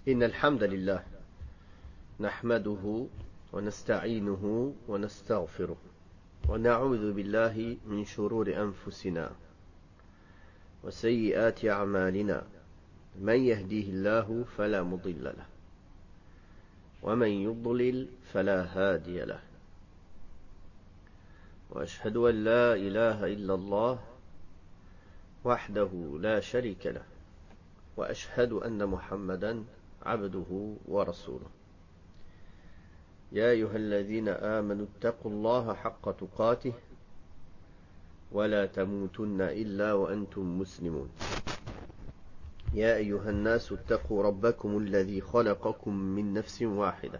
إن الحمد لله نحمده ونستعينه ونستغفره ونعوذ بالله من شرور أنفسنا وسيئات أعمالنا من يهديه الله فلا مضل له ومن يضلل فلا هادي له وأشهد أن لا إله إلا الله وحده لا شريك له وأشهد أن محمدا عبده ورسوله يا أيها الذين آمنوا اتقوا الله حق تقاته ولا تموتن إلا وأنتم مسلمون يا أيها الناس اتقوا ربكم الذي خلقكم من نفس واحدة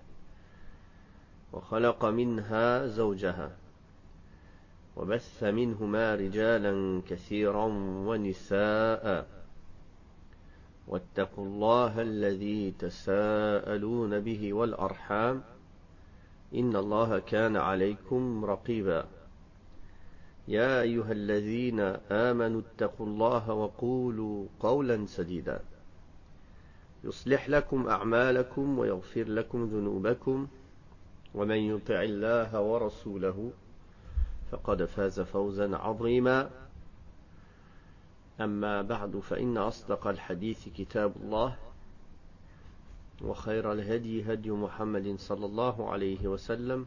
وخلق منها زوجها وبث منهما رجالا كثيرا ونساء واتقوا الله الذي تساءلون به والأرحام إن الله كان عليكم رقيبا يا أيها الذين آمنوا اتقوا الله وقولوا قولا سديدا يصلح لكم أعمالكم ويغفر لكم ذنوبكم ومن يطع الله ورسوله فقد فاز فوزا عظيما أما بعد فإن أصدق الحديث كتاب الله وخير الهدي هدي محمد صلى الله عليه وسلم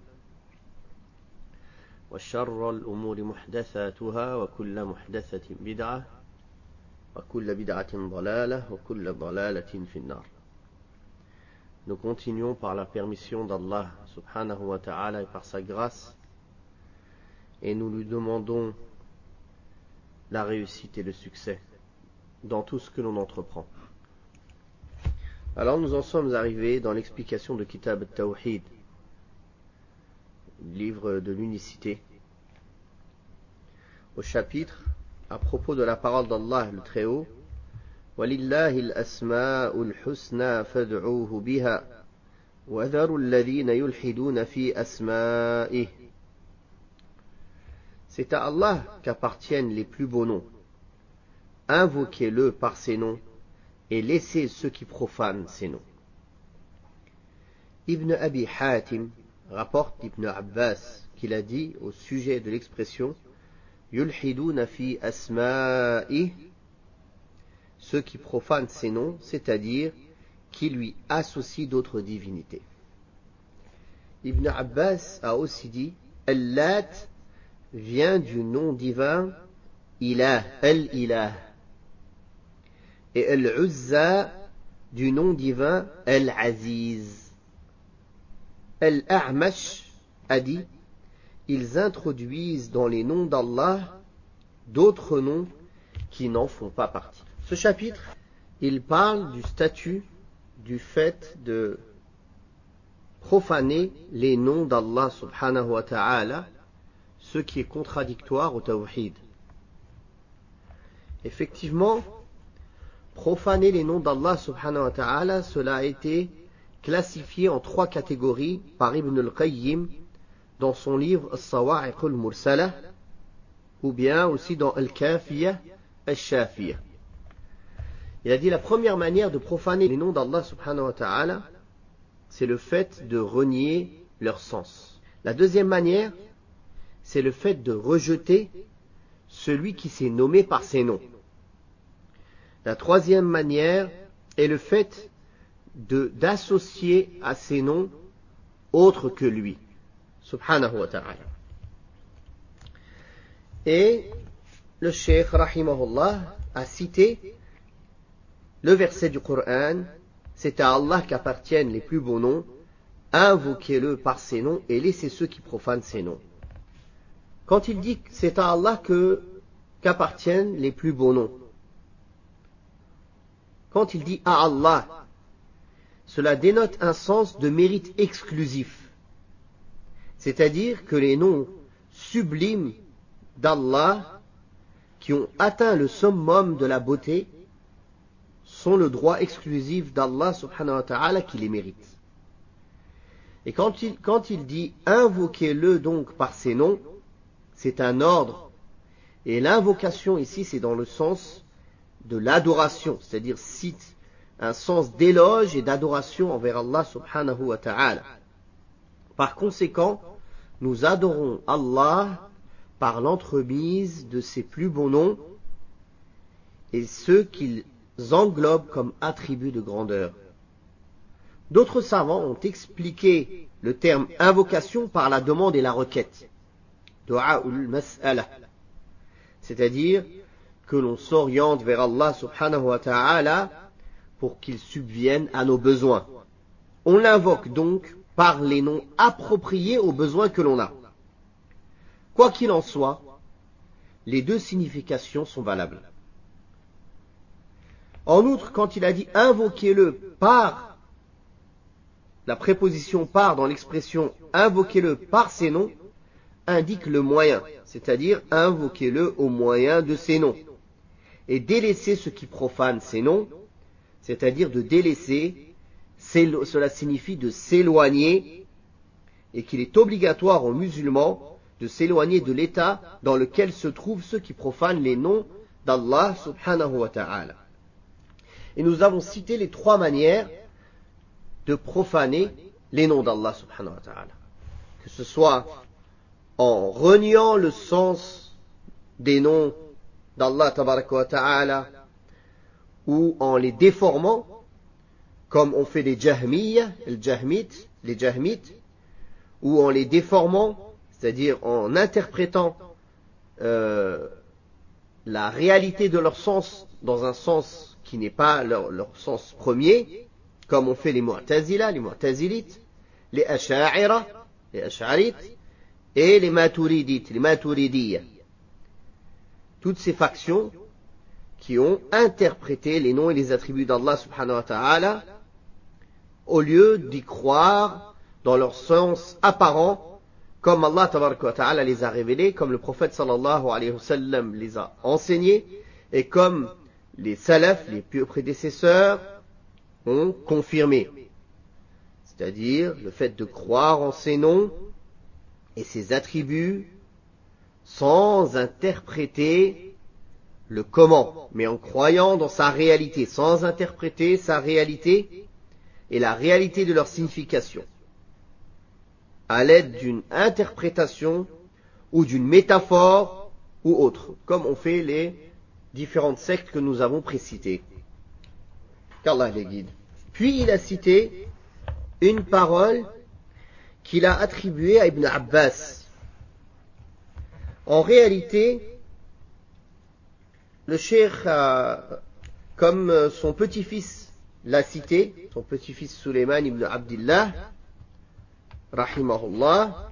وشر الأمور محدثاتها وكل محدثة بدعة وكل بدعة ضلالة وكل ضلالة في النار. Nous continuons par la permission d'Allah subhanahu wa ta'ala et par sa grâce et nous lui demandons la réussite et le succès dans tout ce que l'on entreprend. Alors nous en sommes arrivés dans l'explication de Kitab al-Tawhid, livre de l'unicité, au chapitre à propos de la parole d'Allah le Très-Haut, وَلِلَّهِ الْأَسْمَاءُ الْحُسْنَى فَادْعُوهُ بِهَا وَذَرُوا الَّذِينَ يُلْحِدُونَ فِي أَسْمَائِهِ. C'est à Allah qu'appartiennent les plus beaux noms. Invoquez-le par ses noms et laissez ceux qui profanent ces noms. Ibn Abi Hatim rapporte d'Ibn Abbas qu'il a dit au sujet de l'expression Yulhiduna fi asma'i, ceux qui profanent ces noms, c'est-à-dire qui lui associent d'autres divinités. Ibn Abbas a aussi dit Al-Lat vient du nom divin Ilah, Al-Ilah, et Al-Uzza du nom divin Al-Aziz. Al-A'mash a dit ils introduisent dans les noms d'Allah d'autres noms qui n'en font pas partie. Ce chapitre, il parle du statut du fait de profaner les noms d'Allah subhanahu wa ta'ala, ce qui est contradictoire au tawhid. Effectivement, profaner les noms d'Allah subhanahu wa ta'ala, cela a été classifié en trois catégories par Ibn al-Qayyim dans son livre As-Sawa'iq al-Mursala, ou bien aussi dans Al-Kafiyah al-Shafiyah. Il a dit la première manière de profaner les noms d'Allah subhanahu wa ta'ala, c'est le fait de renier leur sens. La deuxième manière, c'est le fait de rejeter celui qui s'est nommé par ses noms. La troisième manière est le fait d'associer à ces noms autres que lui, subhanahu wa ta'ala. Et le cheikh rahimahullah a cité le verset du Coran, c'est à Allah qu'appartiennent les plus beaux noms, invoquez-le par ses noms et laissez ceux qui profanent ses noms. Quand il dit que c'est à Allah qu'appartiennent les plus beaux noms, quand il dit à Allah, cela dénote un sens de mérite exclusif. C'est-à-dire que les noms sublimes d'Allah, qui ont atteint le summum de la beauté, sont le droit exclusif d'Allah subhanahu wa ta'ala qui les mérite. Et quand il dit invoquez-le donc par ses noms, c'est un ordre. Et l'invocation ici, c'est dans le sens de l'adoration, c'est-à-dire cite un sens d'éloge et d'adoration envers Allah subhanahu wa ta'ala. Par conséquent, nous adorons Allah par l'entremise de ses plus beaux noms et ceux qu'ils englobent comme attributs de grandeur. D'autres savants ont expliqué le terme invocation par la demande et la requête, du'a'ul mas'ala, c'est-à-dire que l'on s'oriente vers Allah subhanahu wa ta'ala pour qu'il subvienne à nos besoins. On l'invoque donc par les noms appropriés aux besoins que l'on a. Quoi qu'il en soit, les deux significations sont valables. En outre, quand il a dit invoquez-le par, la préposition par dans l'expression invoquez-le par ses noms indique le moyen, c'est-à-dire invoquez-le au moyen de ses noms. Et délaisser ce qui profane ses noms, c'est-à-dire de délaisser, cela signifie de s'éloigner, et qu'il est obligatoire aux musulmans de s'éloigner de l'état dans lequel se trouvent ceux qui profanent les noms d'Allah subhanahu wa ta'ala. Et nous avons cité les trois manières de profaner les noms d'Allah subhanahu wa ta'ala. Que ce soit en reniant le sens des noms d'Allah tabaraka wa ta'ala ou en les déformant, comme on fait les jahmiyyah, les jahmites, ou en les déformant, c'est-à-dire en interprétant la réalité de leur sens dans un sens qui n'est pas leur sens premier, comme on fait les mu'tazila, les mu'tazilites, les asha'ira, les ash'arites, et les maturidites, les maturidiyya. Toutes ces factions qui ont interprété les noms et les attributs d'Allah subhanahu wa ta'ala au lieu d'y croire dans leur sens apparent, comme Allah tabaraka wa ta'ala les a révélés, comme le prophète sallallahu alayhi wa sallam les a enseignés, et comme les salafs, les pieux prédécesseurs, ont confirmé. C'est-à-dire le fait de croire en ces noms et ses attributs sans interpréter le comment, mais en croyant dans sa réalité, sans interpréter sa réalité et la réalité de leur signification, à l'aide d'une interprétation ou d'une métaphore ou autre, comme ont fait les différentes sectes que nous avons précitées. Qu'Allah les guide. Puis il a cité une parole qu'il a attribuée à Ibn Abbas. En réalité, le cheikh, comme son petit-fils l'a cité, son petit-fils Sulayman ibn Abdillah, rahimahullah,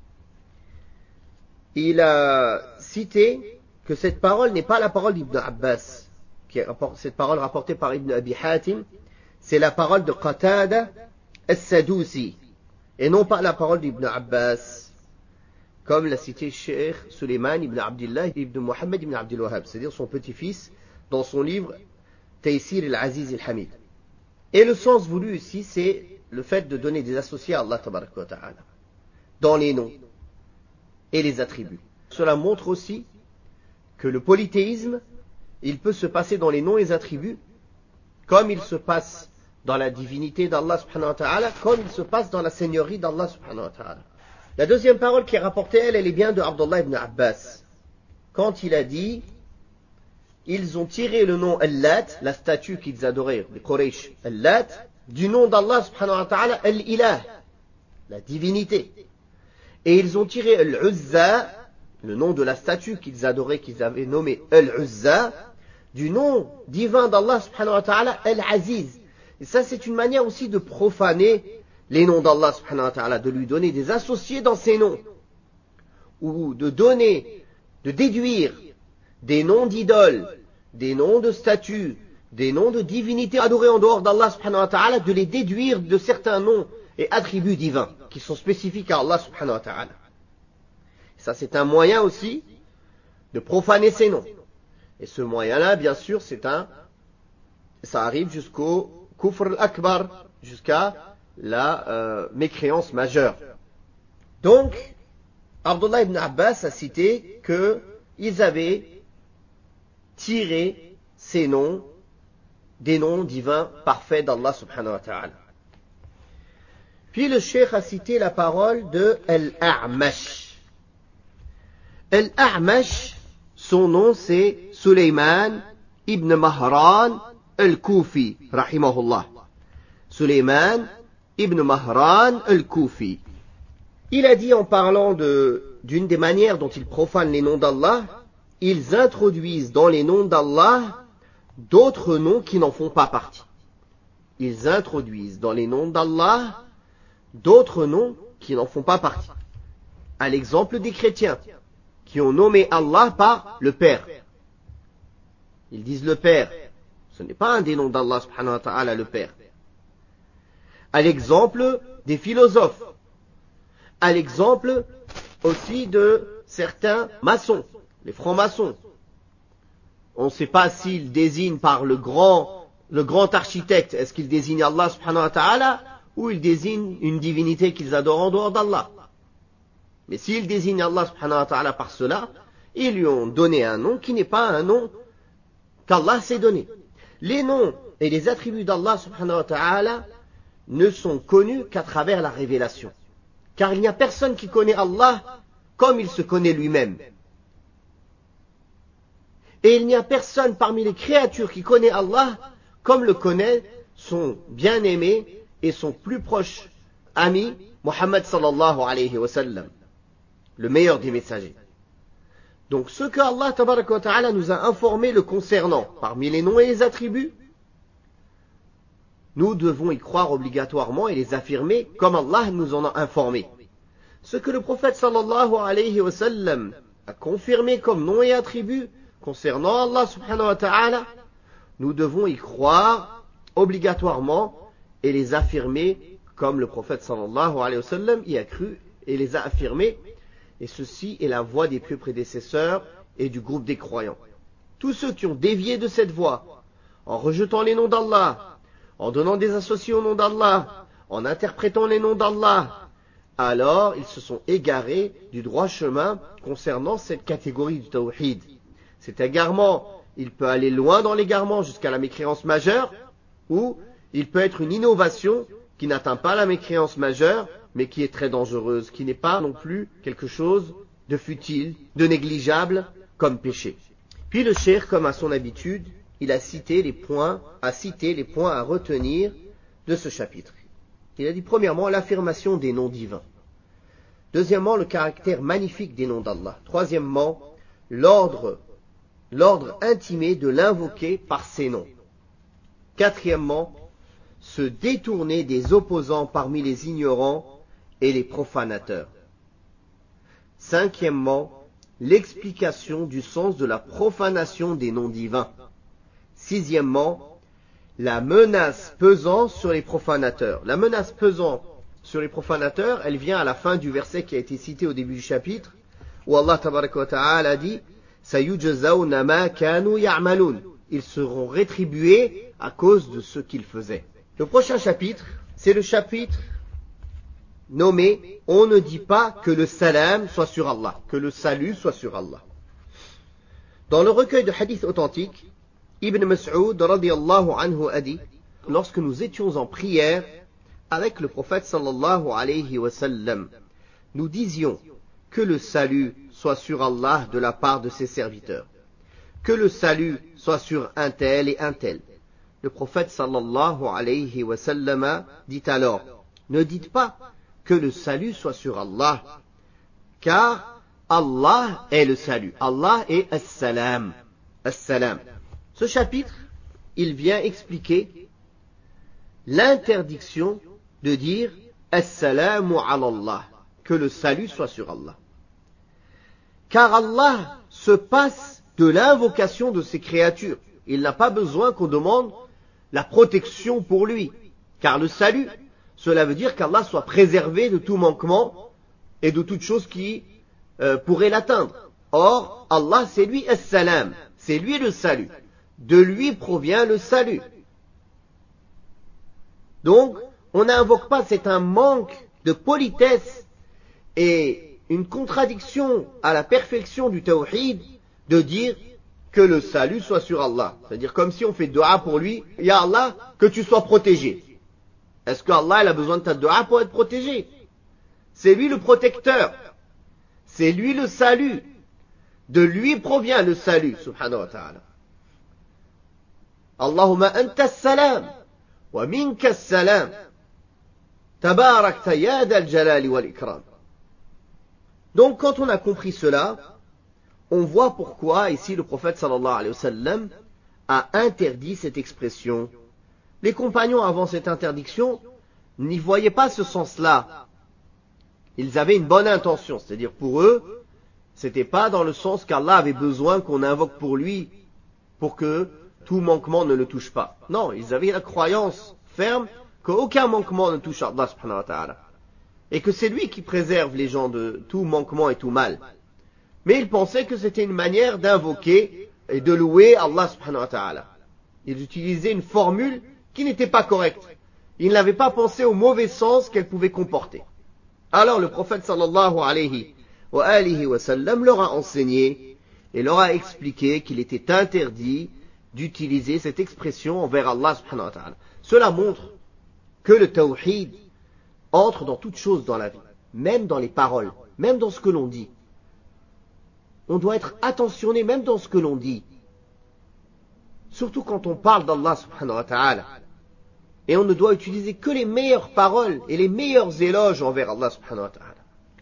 il a cité que cette parole n'est pas la parole d'Ibn Abbas, cette parole rapportée par Ibn Abi Hatim, c'est la parole de Qatada as-Sadusi, et non pas la parole d'Ibn Abbas, comme l'a cité Cheikh Sulayman ibn Abdillah ibn Muhammad ibn Abdul Wahhab, c'est-à-dire son petit-fils, dans son livre Taysir al-Aziz al-Hamid. Et le sens voulu ici, c'est le fait de donner des associés à Allah tabaraka wa ta'ala, dans les noms et les attributs. Cela montre aussi que le polythéisme, il peut se passer dans les noms et les attributs, comme il se passe dans la divinité d'Allah subhanahu wa ta'ala, comme il se passe dans la seigneurie d'Allah subhanahu wa ta'ala. La deuxième parole qui est rapportée, elle est bien de Abdullah ibn Abbas, quand il a dit, ils ont tiré le nom Al-Lat, la statue qu'ils adoraient, les Quraysh, Al-Lat, du nom d'Allah subhanahu wa ta'ala, Al-Ilah, la divinité. Et ils ont tiré Al-Uzza, le nom de la statue qu'ils adoraient, qu'ils avaient nommé Al-Uzza, du nom divin d'Allah subhanahu wa ta'ala, Al-Aziz. Et ça, c'est une manière aussi de profaner les noms d'Allah subhanahu wa ta'ala, de lui donner des associés dans ces noms, ou de déduire des noms d'idoles, des noms de statues, des noms de divinités adorées en dehors d'Allah subhanahu wa ta'ala, de les déduire de certains noms et attributs divins qui sont spécifiques à Allah subhanahu wa ta'ala. Ça, c'est un moyen aussi de profaner ces noms. Et ce moyen-là, bien sûr, ça arrive jusqu'au kufr al-akbar, jusqu'à la mécréance majeure. Donc, Abdullah ibn Abbas a cité qu'ils avaient tiré ces noms des noms divins parfaits d'Allah subhanahu wa ta'ala. Puis le cheikh a cité la parole de Al-A'mash. Al-A'mash, son nom c'est Sulayman ibn Mahran al-Kufi, rahimahullah. Sulayman ibn Mahran al-Kufi. Il a dit en parlant d'une des manières dont ils profanent les noms d'Allah, ils introduisent dans les noms d'Allah d'autres noms qui n'en font pas partie. Ils introduisent dans les noms d'Allah d'autres noms qui n'en font pas partie. À l'exemple des chrétiens qui ont nommé Allah par le Père. Ils disent le Père. Ce n'est pas un des noms d'Allah subhanahu wa ta'ala, le Père. À l'exemple des philosophes. À l'exemple aussi de certains maçons, les francs-maçons. On ne sait pas s'ils désignent par le grand architecte, est-ce qu'ils désignent Allah subhanahu wa ta'ala, ou ils désignent une divinité qu'ils adorent en dehors d'Allah. Mais s'ils désignent Allah subhanahu wa ta'ala par cela, ils lui ont donné un nom qui n'est pas un nom qu'Allah s'est donné. Les noms et les attributs d'Allah subhanahu wa ta'ala ne sont connus qu'à travers la révélation. Car il n'y a personne qui connaît Allah comme il se connaît lui-même. Et il n'y a personne parmi les créatures qui connaît Allah comme le connaît son bien-aimé et son plus proche ami, Muhammad sallallahu alayhi wa sallam, le meilleur des messagers. Donc ce que Allah tabaraka wa ta'ala nous a informé le concernant, parmi les noms et les attributs, nous devons y croire obligatoirement et les affirmer comme Allah nous en a informé. Ce que le prophète sallallahu alayhi wa sallam a confirmé comme noms et attributs concernant Allah subhanahu wa ta'ala, nous devons y croire obligatoirement et les affirmer comme le prophète sallallahu alayhi wa sallam y a cru et les a affirmés. Et ceci est la voie des pieux prédécesseurs et du groupe des croyants. Tous ceux qui ont dévié de cette voie, en rejetant les noms d'Allah, en donnant des associés au nom d'Allah, en interprétant les noms d'Allah, alors ils se sont égarés du droit chemin concernant cette catégorie du tawhid. Cet égarement, il peut aller loin dans l'égarement jusqu'à la mécréance majeure, ou il peut être une innovation qui n'atteint pas la mécréance majeure, mais qui est très dangereuse, qui n'est pas non plus quelque chose de futile, de négligeable comme péché. Puis le cheikh, comme à son habitude, il a cité les points à retenir de ce chapitre. Il a dit premièrement l'affirmation des noms divins. Deuxièmement, le caractère magnifique des noms d'Allah. Troisièmement, l'ordre intimé de l'invoquer par ses noms. Quatrièmement, se détourner des opposants parmi les ignorants et les profanateurs. Cinquièmement, l'explication du sens de la profanation des noms divins. Sixièmement, la menace pesant sur les profanateurs. La menace pesant sur les profanateurs, elle vient à la fin du verset qui a été cité au début du chapitre, où Allah tabaraka wa ta'ala dit « Sayujazawna ma kanu ya'malun » Ils seront rétribués à cause de ce qu'ils faisaient. Le prochain chapitre, c'est le chapitre nommé « On ne dit pas que le salam soit sur Allah, que le salut soit sur Allah ». Dans le recueil de hadiths authentiques, Ibn Mas'ud radiyallahu anhu a dit « Lorsque nous étions en prière avec le prophète sallallahu alayhi wa sallam, nous disions que le salut soit sur Allah de la part de ses serviteurs, que le salut soit sur un tel et un tel. » Le prophète sallallahu alayhi wa sallam dit alors « Ne dites pas que le salut soit sur Allah, car Allah est le salut. Allah est as-salam. As-salam. » Ce chapitre, il vient expliquer l'interdiction de dire as-salamu ala Allah, que le salut soit sur Allah. Car Allah se passe de l'invocation de ses créatures. Il n'a pas besoin qu'on demande la protection pour lui. Car le salut, cela veut dire qu'Allah soit préservé de tout manquement et de toute chose qui pourrait l'atteindre. Or, Allah, c'est lui as-salam, c'est lui le salut. De lui provient le salut. Donc, on n'invoque pas, c'est un manque de politesse et une contradiction à la perfection du tawhid de dire que le salut soit sur Allah. C'est-à-dire comme si on fait dua pour lui, Ya Allah, que tu sois protégé. Est-ce que Allah il a besoin de ta dua pour être protégé? C'est lui le protecteur. C'est lui le salut. De lui provient le salut, subhanahu wa ta'ala. Allahumma anta salam, wa minka salam. Tabarakta ya dal jalali wal ikram. Donc quand on a compris cela, on voit pourquoi ici le prophète sallallahu alayhi wa sallam a interdit cette expression. Les compagnons avant cette interdiction n'y voyaient pas ce sens-là. Ils avaient une bonne intention, c'est-à-dire pour eux, c'était pas dans le sens qu'Allah avait besoin qu'on invoque pour lui, pour que tout manquement ne le touche pas. Non, ils avaient la croyance ferme qu'aucun manquement ne touche Allah subhanahu wa ta'ala. Et que c'est lui qui préserve les gens de tout manquement et tout mal. Mais ils pensaient que c'était une manière d'invoquer et de louer Allah subhanahu wa ta'ala. Ils utilisaient une formule qui n'était pas correcte. Ils n'avaient pas pensé au mauvais sens qu'elle pouvait comporter. Alors le prophète sallallahu alayhi wa sallam leur a enseigné et leur a expliqué qu'il était interdit d'utiliser cette expression envers Allah subhanahu wa ta'ala. Cela montre que le tawhid entre dans toute chose dans la vie, même dans les paroles, même dans ce que l'on dit. On doit être attentionné même dans ce que l'on dit. Surtout quand on parle d'Allah subhanahu wa ta'ala. Et on ne doit utiliser que les meilleures paroles et les meilleurs éloges envers Allah subhanahu wa ta'ala.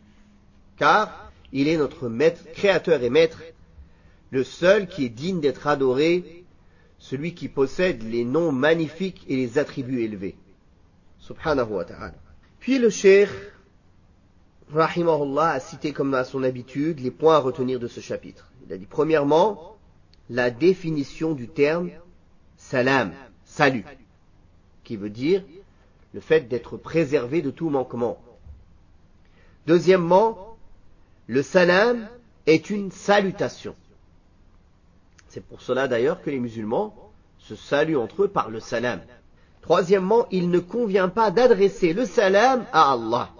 Car il est notre maître, créateur et maître, le seul qui est digne d'être adoré, celui qui possède les noms magnifiques et les attributs élevés. Subhanahu wa ta'ala. Puis le cheikh, rahimahullah, a cité comme à son habitude les points à retenir de ce chapitre. Il a dit premièrement, la définition du terme salam, salut, qui veut dire le fait d'être préservé de tout manquement. Deuxièmement, le salam est une salutation. C'est pour cela d'ailleurs que les musulmans se saluent entre eux par le salam. Troisièmement, il ne convient pas d'adresser le salam à Allah.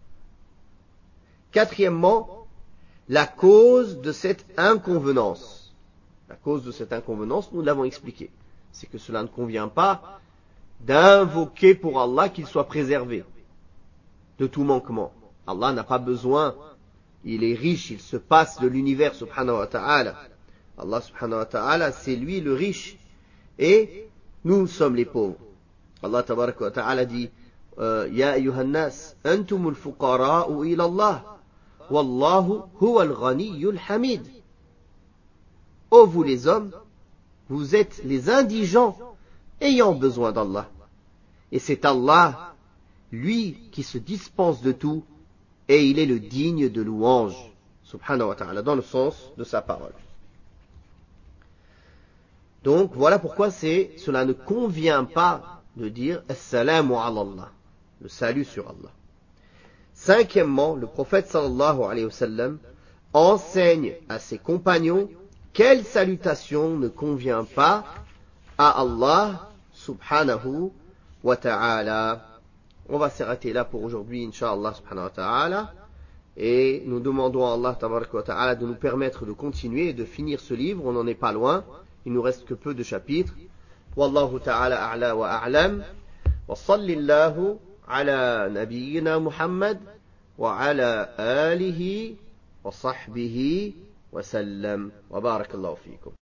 Quatrièmement, la cause de cette inconvenance. La cause de cette inconvenance, nous l'avons expliqué. C'est que cela ne convient pas d'invoquer pour Allah qu'il soit préservé de tout manquement. Allah n'a pas besoin, il est riche, il se passe de l'univers subhanahu wa ta'ala. Allah subhanahu wa ta'ala, c'est lui le riche et nous sommes les pauvres. Allah tabaraka wa ta'ala dit Ya ayyuhan nas, antumul fuqara'u ila Allah, wallahu huwal ghaniyyul hamid. Ô vous les hommes, vous êtes les indigents ayant besoin d'Allah. Et c'est Allah, lui, qui se dispense de tout, et il est le digne de louange, subhanahu wa ta'ala, dans le sens de sa parole. Donc, voilà pourquoi cela ne convient pas de dire Assalamu ala Allah, le salut sur Allah. Cinquièmement, le prophète sallallahu alayhi wa sallam enseigne à ses compagnons quelle salutation ne convient pas à Allah subhanahu wa ta'ala. On va s'arrêter là pour aujourd'hui, incha'Allah subhanahu wa ta'ala. Et nous demandons à Allah tabaraka wa ta'ala de nous permettre de continuer et de finir ce livre. On n'en est pas loin. Il nous reste que peu de chapitres. Wallahu ta'ala a'la wa a'lam. Wa sallillahu ala nabiyyina Muhammad wa ala alihi wa sahbihi wa sallam. Wa barakallahu fikum.